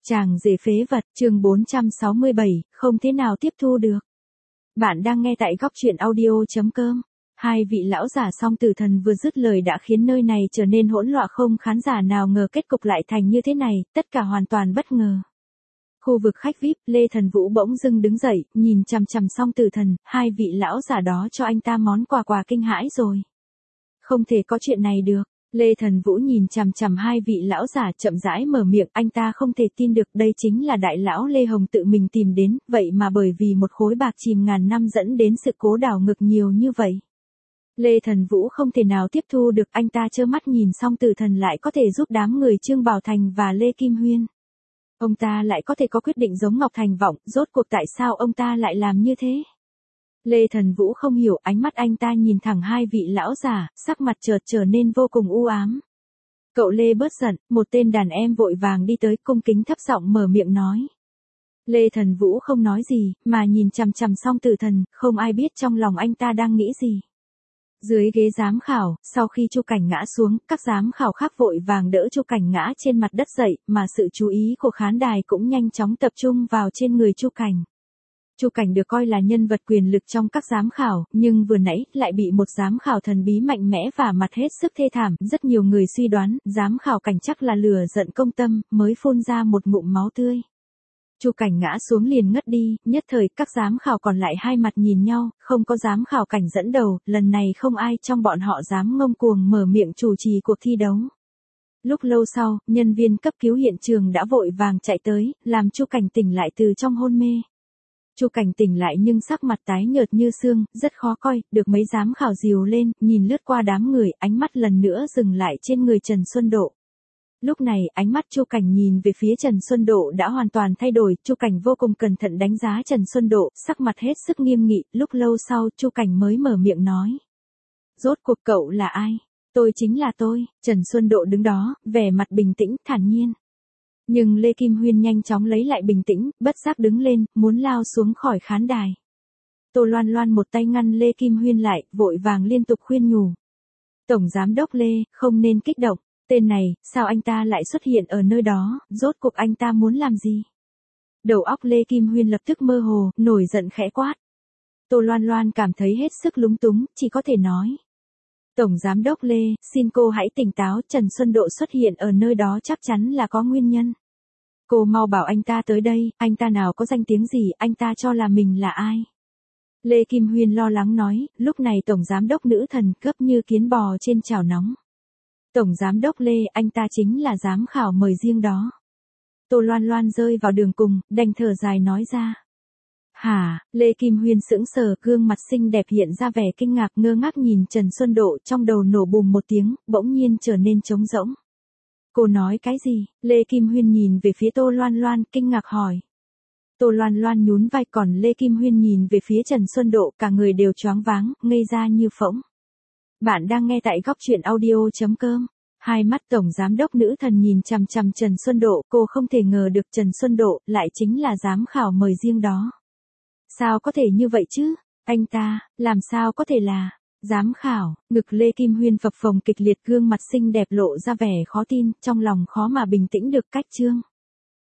Chàng rể phế vật, chương 467, không thế nào tiếp thu được. Bạn đang nghe tại góc truyện audio.com. Hai vị lão giả song tử thần vừa dứt lời đã khiến nơi này trở nên hỗn loạn, không khán giả nào ngờ kết cục lại thành như thế này, tất cả hoàn toàn bất ngờ. Khu vực khách VIP, Lê Thần Vũ bỗng dưng đứng dậy, nhìn chằm chằm song tử thần, hai vị lão giả đó cho anh ta món quà kinh hãi rồi. Không thể có chuyện này được. Lê Thần Vũ nhìn chằm chằm hai vị lão giả chậm rãi mở miệng, anh ta không thể tin được đây chính là đại lão Lê Hồng tự mình tìm đến, vậy mà bởi vì một khối bạc chìm ngàn năm dẫn đến sự cố đảo ngược nhiều như vậy. Lê Thần Vũ không thể nào tiếp thu được, anh ta trơ mắt nhìn song tử thần lại có thể giúp đám người Trương Bảo Thành và Lê Kim Huyên. Ông ta lại có thể có quyết định giống Ngọc Thành Vọng, rốt cuộc tại sao ông ta lại làm như thế? Lê Thần Vũ không hiểu, ánh mắt anh ta nhìn thẳng hai vị lão giả, sắc mặt chợt trở nên vô cùng u ám. Cậu Lê bớt giận, một tên đàn em vội vàng đi tới, cung kính thấp giọng mở miệng nói. Lê Thần Vũ không nói gì, mà nhìn chằm chằm song tử thần, không ai biết trong lòng anh ta đang nghĩ gì. Dưới ghế giám khảo, sau khi Chu Cảnh ngã xuống, các giám khảo khác vội vàng đỡ Chu Cảnh ngã trên mặt đất dậy, mà sự chú ý của khán đài cũng nhanh chóng tập trung vào trên người Chu Cảnh. Chu Cảnh được coi là nhân vật quyền lực trong các giám khảo, nhưng vừa nãy lại bị một giám khảo thần bí mạnh mẽ và mặt hết sức thê thảm, rất nhiều người suy đoán, giám khảo Cảnh chắc là lừa giận công tâm, mới phun ra một ngụm máu tươi. Chu Cảnh ngã xuống liền ngất đi, nhất thời các giám khảo còn lại hai mặt nhìn nhau, không có giám khảo Cảnh dẫn đầu, lần này không ai trong bọn họ dám ngông cuồng mở miệng chủ trì cuộc thi đấu. Lúc lâu sau, nhân viên cấp cứu hiện trường đã vội vàng chạy tới, làm Chu Cảnh tỉnh lại từ trong hôn mê. Chu Cảnh tỉnh lại nhưng sắc mặt tái nhợt như xương, rất khó coi, được mấy giám khảo dìu lên, nhìn lướt qua đám người, ánh mắt lần nữa dừng lại trên người Trần Xuân Độ. Lúc này, ánh mắt Chu Cảnh nhìn về phía Trần Xuân Độ đã hoàn toàn thay đổi, Chu Cảnh vô cùng cẩn thận đánh giá Trần Xuân Độ, sắc mặt hết sức nghiêm nghị, lúc lâu sau, Chu Cảnh mới mở miệng nói. Rốt cuộc cậu là ai? Tôi chính là tôi, Trần Xuân Độ đứng đó, vẻ mặt bình tĩnh, thản nhiên. Nhưng Lê Kim Huyên nhanh chóng lấy lại bình tĩnh, bất giác đứng lên, muốn lao xuống khỏi khán đài. Tô Loan Loan một tay ngăn Lê Kim Huyên lại, vội vàng liên tục khuyên nhủ. Tổng giám đốc Lê, không nên kích động, tên này, sao anh ta lại xuất hiện ở nơi đó, rốt cuộc anh ta muốn làm gì? Đầu óc Lê Kim Huyên lập tức mơ hồ, nổi giận khẽ quát. Tô Loan Loan cảm thấy hết sức lúng túng, chỉ có thể nói. Tổng giám đốc Lê, xin cô hãy tỉnh táo, Trần Xuân Độ xuất hiện ở nơi đó chắc chắn là có nguyên nhân. Cô mau bảo anh ta tới đây, anh ta nào có danh tiếng gì, anh ta cho là mình là ai? Lê Kim Huyên lo lắng nói, lúc này tổng giám đốc nữ thần cấp như kiến bò trên chảo nóng. Tổng giám đốc Lê, anh ta chính là giám khảo mời riêng đó. Tô Loan Loan rơi vào đường cùng, đành thở dài nói ra. Hả, Lê Kim Huyên sững sờ, gương mặt xinh đẹp hiện ra vẻ kinh ngạc, ngơ ngác nhìn Trần Xuân Độ, trong đầu nổ bùm một tiếng, bỗng nhiên trở nên trống rỗng. Cô nói cái gì? Lê Kim Huyên nhìn về phía Tô Loan Loan, kinh ngạc hỏi. Tô Loan Loan nhún vai, còn Lê Kim Huyên nhìn về phía Trần Xuân Độ, cả người đều choáng váng, ngây ra như phỗng. Bạn đang nghe tại góc truyện audio.com. Hai mắt tổng giám đốc nữ thần nhìn chằm chằm Trần Xuân Độ, cô không thể ngờ được Trần Xuân Độ lại chính là giám khảo mời riêng đó. Sao có thể như vậy chứ? Anh ta, làm sao có thể là giám khảo? Ngực Lê Kim Huyên phập phồng kịch liệt, gương mặt xinh đẹp lộ ra vẻ khó tin, trong lòng khó mà bình tĩnh được. Cách chương